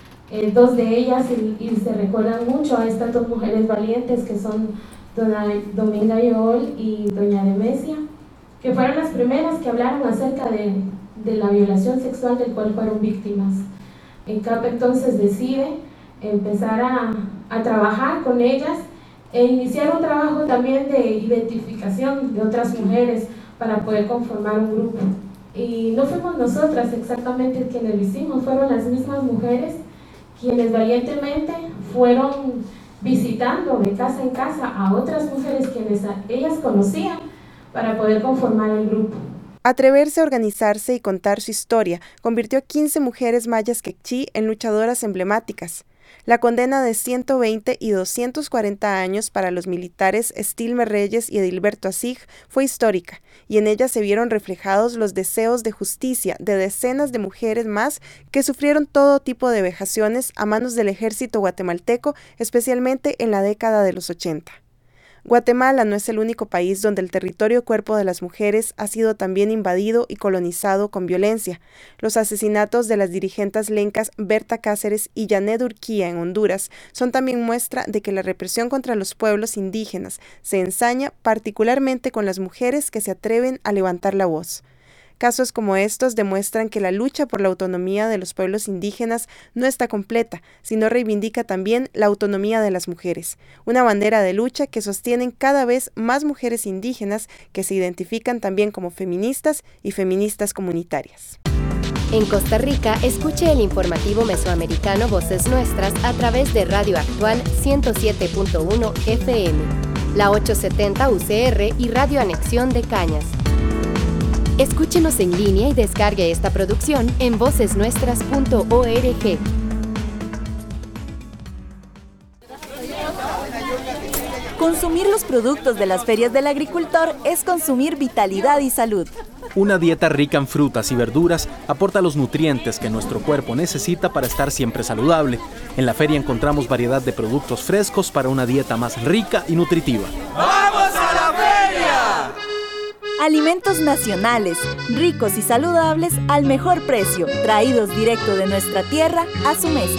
dos de ellas, y se recuerdan mucho a estas dos mujeres valientes que son Doña Dominga Yool y Doña Demesia, que fueron las primeras que hablaron acerca de la violación sexual del cual fueron víctimas. ECAP entonces decide empezar a trabajar con ellas e iniciar un trabajo también de identificación de otras mujeres para poder conformar un grupo. Y no fuimos nosotras exactamente quienes lo hicimos, fueron las mismas mujeres quienes valientemente fueron visitando de casa en casa a otras mujeres quienes ellas conocían para poder conformar el grupo. Atreverse a organizarse y contar su historia convirtió a 15 mujeres mayas quechí en luchadoras emblemáticas. La condena de 120 y 240 años para los militares Estilme Reyes y Edilberto Asig fue histórica, y en ella se vieron reflejados los deseos de justicia de decenas de mujeres más que sufrieron todo tipo de vejaciones a manos del ejército guatemalteco, especialmente en la década de los 80. Guatemala no es el único país donde el territorio cuerpo de las mujeres ha sido también invadido y colonizado con violencia. Los asesinatos de las dirigentes lencas Berta Cáceres y Yanet Urquía en Honduras son también muestra de que la represión contra los pueblos indígenas se ensaña particularmente con las mujeres que se atreven a levantar la voz. Casos como estos demuestran que la lucha por la autonomía de los pueblos indígenas no está completa, sino reivindica también la autonomía de las mujeres, una bandera de lucha que sostienen cada vez más mujeres indígenas que se identifican también como feministas y feministas comunitarias. En Costa Rica, escuche el informativo mesoamericano Voces Nuestras a través de Radio Actual 107.1 FM, la 870 UCR y Radio Anexión de Cañas. Escúchenos en línea y descargue esta producción en vocesnuestras.org. Consumir los productos de las ferias del agricultor es consumir vitalidad y salud. Una dieta rica en frutas y verduras aporta los nutrientes que nuestro cuerpo necesita para estar siempre saludable. En la feria encontramos variedad de productos frescos para una dieta más rica y nutritiva. ¡Vamos a la feria! Alimentos nacionales, ricos y saludables al mejor precio, traídos directo de nuestra tierra a su mesa.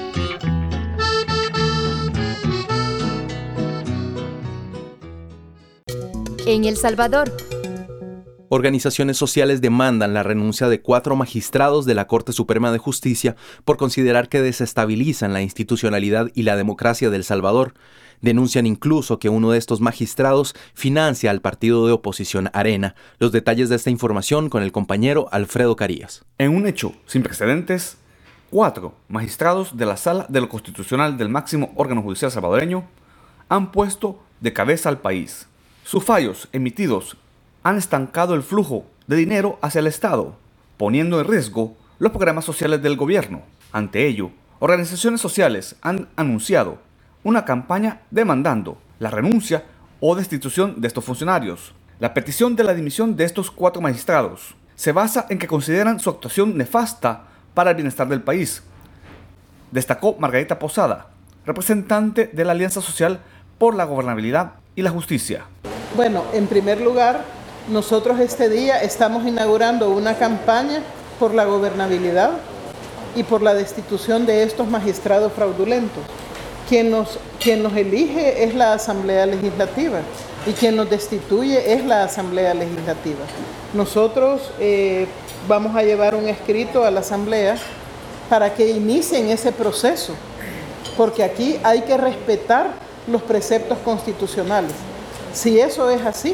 En El Salvador, organizaciones sociales demandan la renuncia de 4 magistrados de la Corte Suprema de Justicia por considerar que desestabilizan la institucionalidad y la democracia de El Salvador. Denuncian incluso que uno de estos magistrados financia al partido de oposición Arena. Los detalles de esta información con el compañero Alfredo Carías. En un hecho sin precedentes, 4 magistrados de la Sala de lo Constitucional del máximo órgano judicial salvadoreño han puesto de cabeza al país. Sus fallos emitidos han estancado el flujo de dinero hacia el Estado, poniendo en riesgo los programas sociales del gobierno. Ante ello, organizaciones sociales han anunciado una campaña demandando la renuncia o destitución de estos funcionarios. La petición de la dimisión de estos 4 magistrados se basa en que consideran su actuación nefasta para el bienestar del país, destacó Margarita Posada, representante de la Alianza Social por la Gobernabilidad y la Justicia. Bueno, en primer lugar, nosotros este día estamos inaugurando una campaña por la gobernabilidad y por la destitución de estos magistrados fraudulentos. Quien nos elige es la Asamblea Legislativa y quien nos destituye es la Asamblea Legislativa. Nosotros vamos a llevar un escrito a la Asamblea para que inicien ese proceso, porque aquí hay que respetar los preceptos constitucionales. Si eso es así,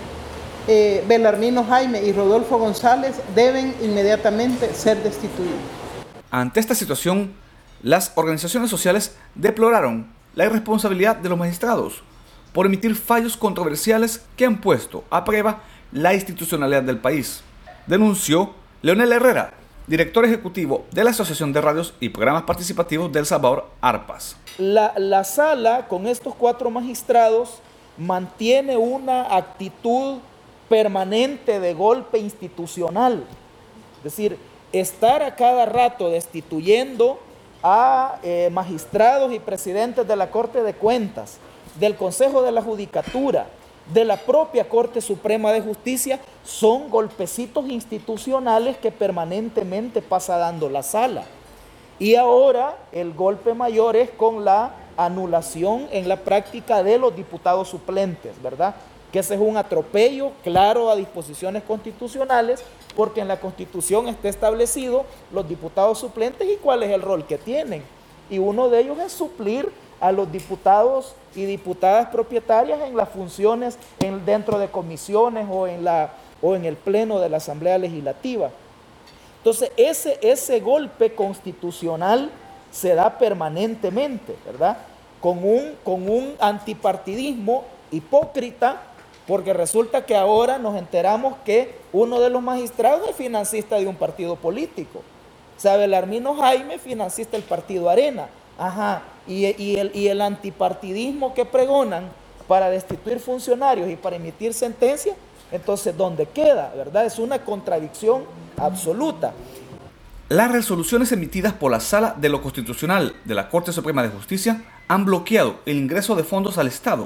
Belarmino Jaime y Rodolfo González deben inmediatamente ser destituidos. Ante esta situación, las organizaciones sociales deploraron la irresponsabilidad de los magistrados por emitir fallos controversiales que han puesto a prueba la institucionalidad del país, denunció Leonel Herrera, director ejecutivo de la Asociación de Radios y Programas Participativos de El Salvador, ARPAS. La sala, con estos 4 magistrados, mantiene una actitud permanente de golpe institucional. Es decir, estar a cada rato destituyendo a magistrados y presidentes de la Corte de Cuentas, del Consejo de la Judicatura, de la propia Corte Suprema de Justicia, son golpecitos institucionales que permanentemente pasa dando la sala. Y ahora el golpe mayor es con la anulación en la práctica de los diputados suplentes, ¿verdad? Que ese es un atropello claro a disposiciones constitucionales, porque en la Constitución está establecido los diputados suplentes y cuál es el rol que tienen. Y uno de ellos es suplir a los diputados y diputadas propietarias en las funciones dentro de comisiones o en el pleno de la Asamblea Legislativa. Entonces, ese golpe constitucional se da permanentemente, ¿verdad? Con un antipartidismo hipócrita, porque resulta que ahora nos enteramos que uno de los magistrados es financista de un partido político. O sea, Belarmino Jaime, financista del partido Arena. Ajá, y el antipartidismo que pregonan para destituir funcionarios y para emitir sentencias, entonces, ¿dónde queda? ¿Verdad? Es una contradicción absoluta. Las resoluciones emitidas por la Sala de lo Constitucional de la Corte Suprema de Justicia han bloqueado el ingreso de fondos al Estado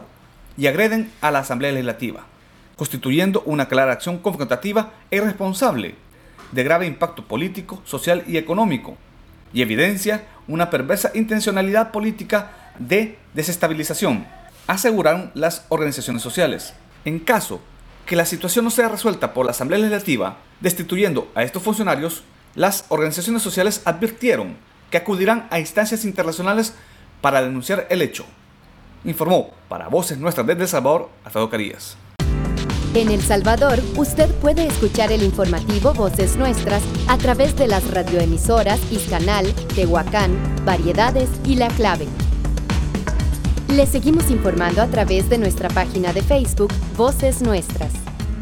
y agreden a la Asamblea Legislativa, constituyendo una clara acción confrontativa e irresponsable de grave impacto político, social y económico, y evidencia una perversa intencionalidad política de desestabilización, aseguraron las organizaciones sociales. En caso que la situación no sea resuelta por la Asamblea Legislativa, destituyendo a estos funcionarios, las organizaciones sociales advirtieron que acudirán a instancias internacionales para denunciar el hecho. Informó para Voces Nuestras desde El Salvador, Alfredo Carías. En El Salvador, usted puede escuchar el informativo Voces Nuestras a través de las radioemisoras Izcanal, Tehuacán, Variedades y La Clave. Le seguimos informando a través de nuestra página de Facebook Voces Nuestras.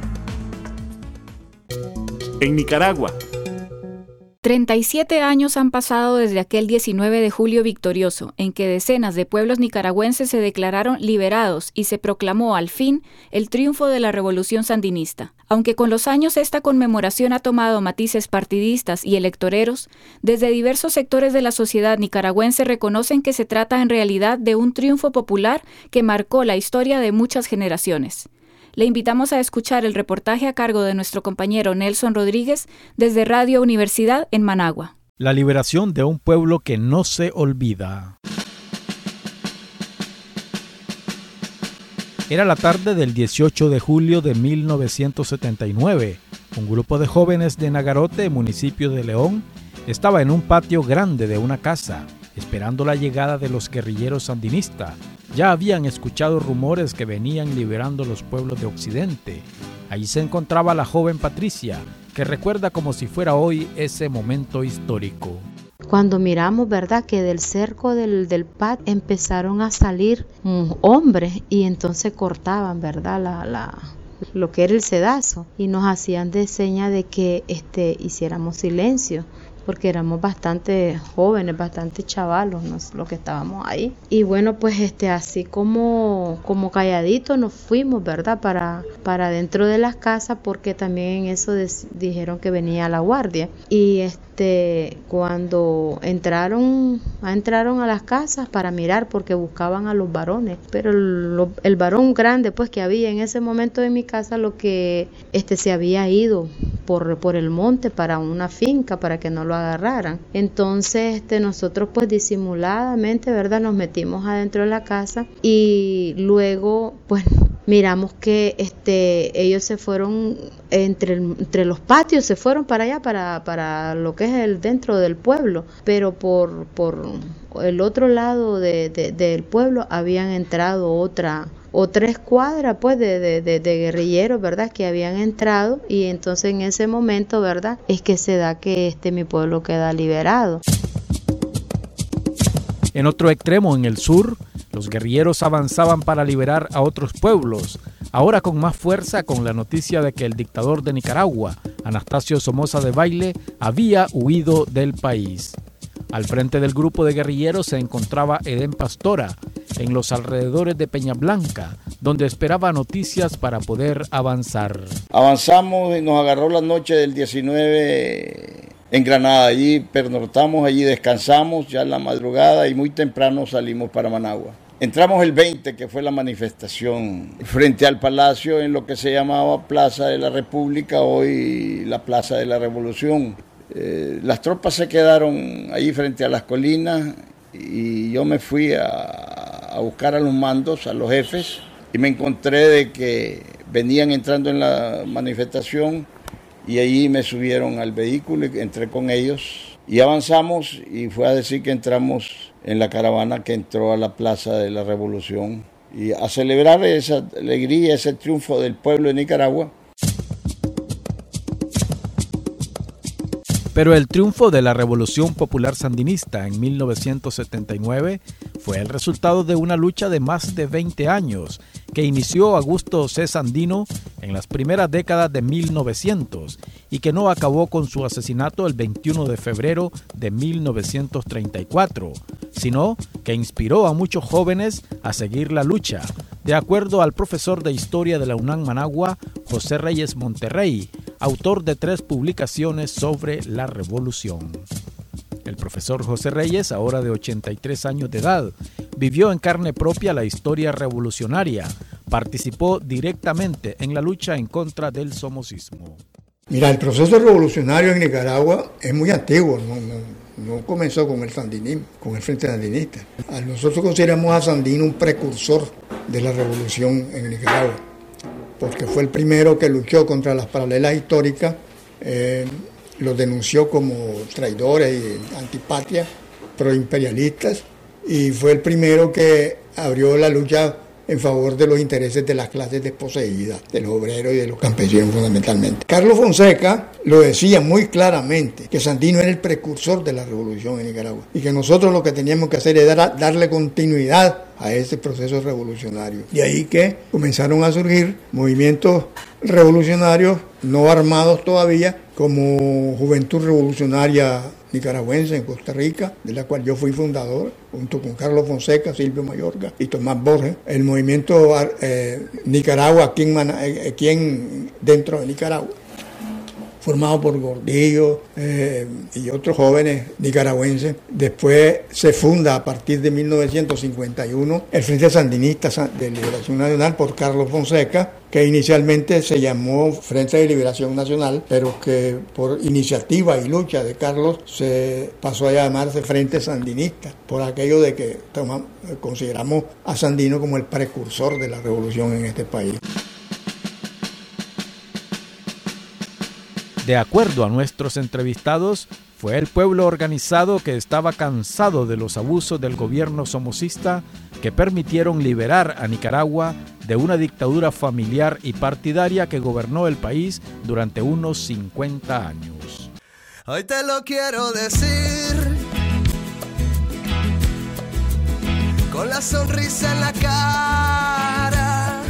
En Nicaragua. 37 años han pasado desde aquel 19 de julio victorioso, en que decenas de pueblos nicaragüenses se declararon liberados y se proclamó al fin el triunfo de la revolución sandinista. Aunque con los años esta conmemoración ha tomado matices partidistas y electoreros, desde diversos sectores de la sociedad nicaragüense reconocen que se trata en realidad de un triunfo popular que marcó la historia de muchas generaciones. Le invitamos a escuchar el reportaje a cargo de nuestro compañero Nelson Rodríguez desde Radio Universidad en Managua. La liberación de un pueblo que no se olvida. Era la tarde del 18 de julio de 1979. Un grupo de jóvenes de Nagarote, municipio de León, estaba en un patio grande de una casa, esperando la llegada de los guerrilleros sandinistas. Ya habían escuchado rumores que venían liberando los pueblos de Occidente. Allí se encontraba la joven Patricia, que recuerda como si fuera hoy ese momento histórico. Cuando miramos, ¿verdad?, que del cerco del PAT empezaron a salir hombres y entonces cortaban, ¿verdad?, lo que era el sedazo y nos hacían de seña de que hiciéramos silencio, porque éramos bastante jóvenes, bastante chavalos, los que estábamos ahí. Y bueno, pues así como calladitos nos fuimos, ¿verdad?, para dentro de las casas, porque también en eso dijeron que venía la guardia. Y cuando entraron a las casas para mirar, porque buscaban a los varones, pero el varón grande pues que había en ese momento en mi casa, lo que se había ido por el monte para una finca para que no lo agarraran. Entonces nosotros pues disimuladamente, ¿verdad?, nos metimos adentro de la casa y luego pues miramos que ellos se fueron entre los patios, se fueron para allá, para lo que es el dentro del pueblo, pero por el otro lado del pueblo habían entrado otra escuadra pues de guerrilleros, ¿verdad?, que habían entrado, y entonces en ese momento, ¿verdad?, es que se da que mi pueblo queda liberado. En otro extremo, en el sur, los guerrilleros avanzaban para liberar a otros pueblos, ahora con más fuerza con la noticia de que el dictador de Nicaragua, Anastasio Somoza Debayle, había huido del país. Al frente del grupo de guerrilleros se encontraba Edén Pastora, en los alrededores de Peña Blanca, donde esperaba noticias para poder avanzar. Avanzamos y nos agarró la noche del 19 en Granada. Allí pernortamos, allí descansamos ya en la madrugada y muy temprano salimos para Managua. Entramos el 20, que fue la manifestación frente al Palacio en lo que se llamaba Plaza de la República, hoy la Plaza de la Revolución. Las tropas se quedaron allí frente a las colinas y yo me fui a buscar a los mandos, a los jefes, y me encontré de que venían entrando en la manifestación y allí me subieron al vehículo y entré con ellos y avanzamos, y fue a decir que entramos en la caravana que entró a la Plaza de la Revolución y a celebrar esa alegría, ese triunfo del pueblo de Nicaragua. Pero el triunfo de la Revolución Popular Sandinista en 1979 fue el resultado de una lucha de más de 20 años que inició Augusto C. Sandino en las primeras décadas de 1900 y que no acabó con su asesinato el 21 de febrero de 1934, sino que inspiró a muchos jóvenes a seguir la lucha, de acuerdo al profesor de Historia de la UNAM Managua, José Reyes Monterrey, autor de 3 publicaciones sobre la revolución. El profesor José Reyes, ahora de 83 años de edad, vivió en carne propia la historia revolucionaria, participó directamente en la lucha en contra del somocismo. Mira, el proceso revolucionario en Nicaragua es muy antiguo, no comenzó con el sandinismo, con el Frente Sandinista. Nosotros consideramos a Sandino un precursor de la revolución en Nicaragua, porque fue el primero que luchó contra las paralelas históricas, los denunció como traidores y antipatria, proimperialistas, y fue el primero que abrió la lucha en favor de los intereses de las clases desposeídas, de los obreros y de los campesinos fundamentalmente. Carlos Fonseca lo decía muy claramente, que Sandino era el precursor de la revolución en Nicaragua y que nosotros lo que teníamos que hacer era darle continuidad a ese proceso revolucionario. De ahí que comenzaron a surgir movimientos revolucionarios no armados todavía, como Juventud Revolucionaria Nicaragüense en Costa Rica, de la cual yo fui fundador, junto con Carlos Fonseca, Silvio Mayorga y Tomás Borges. El movimiento Nicaragua aquí dentro de Nicaragua, formado por Gordillo y otros jóvenes nicaragüenses. Después se funda a partir de 1951 el Frente Sandinista de Liberación Nacional por Carlos Fonseca, que inicialmente se llamó Frente de Liberación Nacional, pero que por iniciativa y lucha de Carlos se pasó a llamarse Frente Sandinista, por aquello de que consideramos a Sandino como el precursor de la revolución en este país. De acuerdo a nuestros entrevistados, fue el pueblo organizado que estaba cansado de los abusos del gobierno somocista que permitieron liberar a Nicaragua de una dictadura familiar y partidaria que gobernó el país durante unos 50 años. Hoy te lo quiero decir, con la sonrisa en la cara.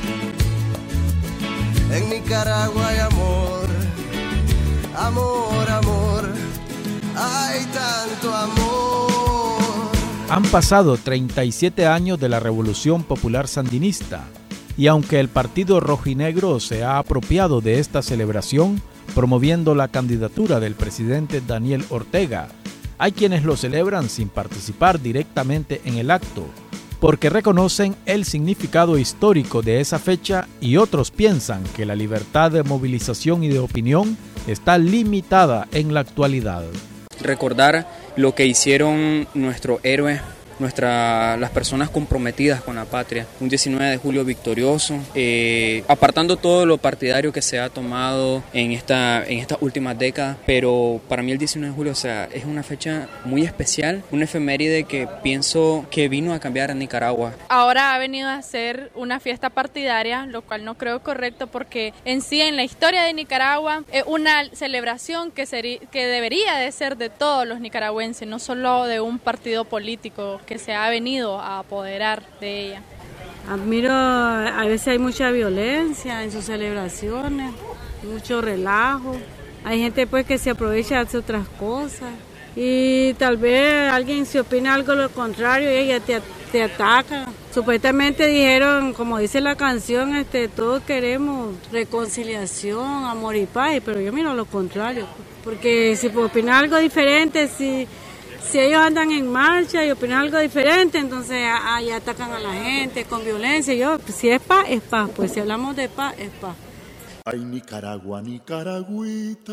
En Nicaragua hay amor, amor, amor, hay tanto amor. Han pasado 37 años de la Revolución Popular Sandinista, y aunque el Partido Rojinegro se ha apropiado de esta celebración, promoviendo la candidatura del presidente Daniel Ortega, hay quienes lo celebran sin participar directamente en el acto, porque reconocen el significado histórico de esa fecha, y otros piensan que la libertad de movilización y de opinión está limitada en la actualidad. Recordar lo que hicieron nuestros héroes, las personas comprometidas con la patria. Un 19 de julio victorioso, apartando todo lo partidario que se ha tomado en estas últimas décadas, pero para mí el 19 de julio, es una fecha muy especial, una efeméride que pienso que vino a cambiar a Nicaragua. Ahora ha venido a ser una fiesta partidaria, lo cual no creo correcto, porque en sí, en la historia de Nicaragua, es una celebración que debería de ser de todos los nicaragüenses, no solo de un partido político que se ha venido a apoderar de ella. Admiro, a veces hay mucha violencia en sus celebraciones, mucho relajo. Hay gente pues que se aprovecha de hacer otras cosas y tal vez alguien se opina algo lo contrario y ella te ataca. Supuestamente dijeron, como dice la canción, todos queremos reconciliación, amor y paz, pero yo miro lo contrario, porque si opinan algo diferente, si ellos andan en marcha y opinan algo diferente, entonces ahí atacan a la gente con violencia. Si es paz, es paz. Pues si hablamos de paz, es paz. Ay, Nicaragua, Nicaragüita,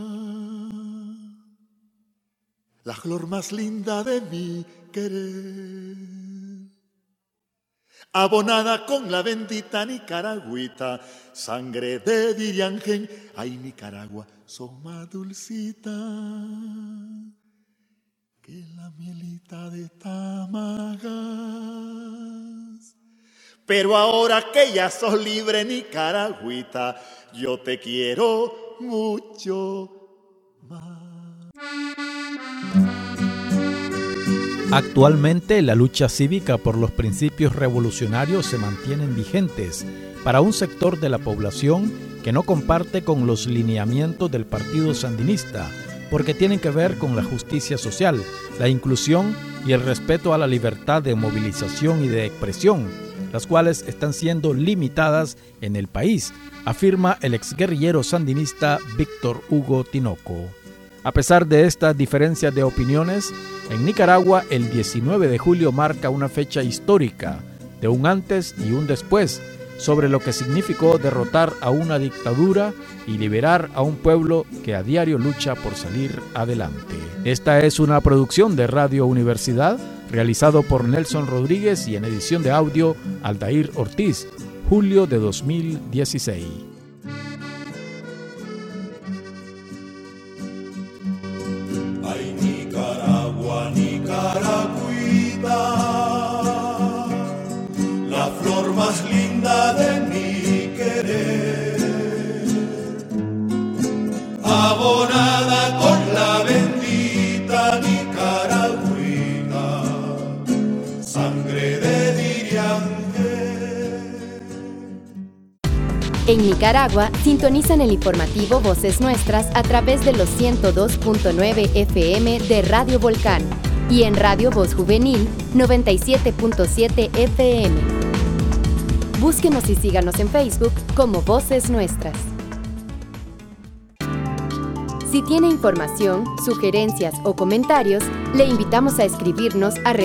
la flor más linda de mi querer, abonada con la bendita Nicaragüita, sangre de Diriangén. Ay, Nicaragua, sos más dulcita que la mielita de Tamagas. Pero ahora que ya sos libre, Nicaragüita, yo te quiero mucho más. Actualmente, la lucha cívica por los principios revolucionarios se mantienen vigentes para un sector de la población que no comparte con los lineamientos del Partido Sandinista, porque tienen que ver con la justicia social, la inclusión y el respeto a la libertad de movilización y de expresión, las cuales están siendo limitadas en el país, afirma el exguerrillero sandinista Víctor Hugo Tinoco. A pesar de estas diferencias de opiniones, en Nicaragua el 19 de julio marca una fecha histórica, de un antes y un después, sobre lo que significó derrotar a una dictadura y liberar a un pueblo que a diario lucha por salir adelante. Esta es una producción de Radio Universidad, realizado por Nelson Rodríguez y en edición de audio Aldair Ortiz, julio de 2016. Ay, Nicaragua, Nicaragüita, la flor más linda de mi querer, abonada con la bendita Nicaragüita, sangre de Diriangén. En Nicaragua, sintonizan el informativo Voces Nuestras a través de los 102.9 FM de Radio Volcán y en Radio Voz Juvenil 97.7 FM. Búsquenos y síganos en Facebook como Voces Nuestras. Si tiene información, sugerencias o comentarios, le invitamos a escribirnos a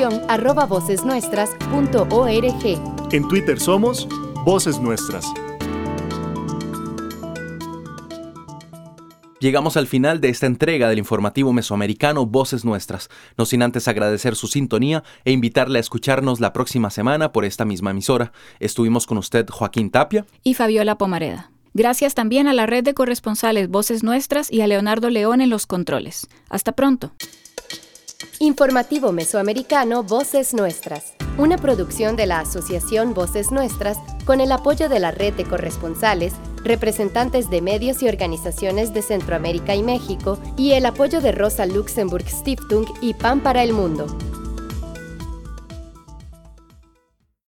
redacción@vocesnuestras.org. En Twitter somos Voces Nuestras. Llegamos al final de esta entrega del informativo mesoamericano Voces Nuestras, no sin antes agradecer su sintonía e invitarle a escucharnos la próxima semana por esta misma emisora. Estuvimos con usted Joaquín Tapia y Fabiola Pomareda. Gracias también a la red de corresponsales Voces Nuestras y a Leonardo León en los controles. Hasta pronto. Informativo Mesoamericano Voces Nuestras, una producción de la Asociación Voces Nuestras con el apoyo de la red de corresponsales, representantes de medios y organizaciones de Centroamérica y México y el apoyo de Rosa Luxemburg Stiftung y Pan para el Mundo.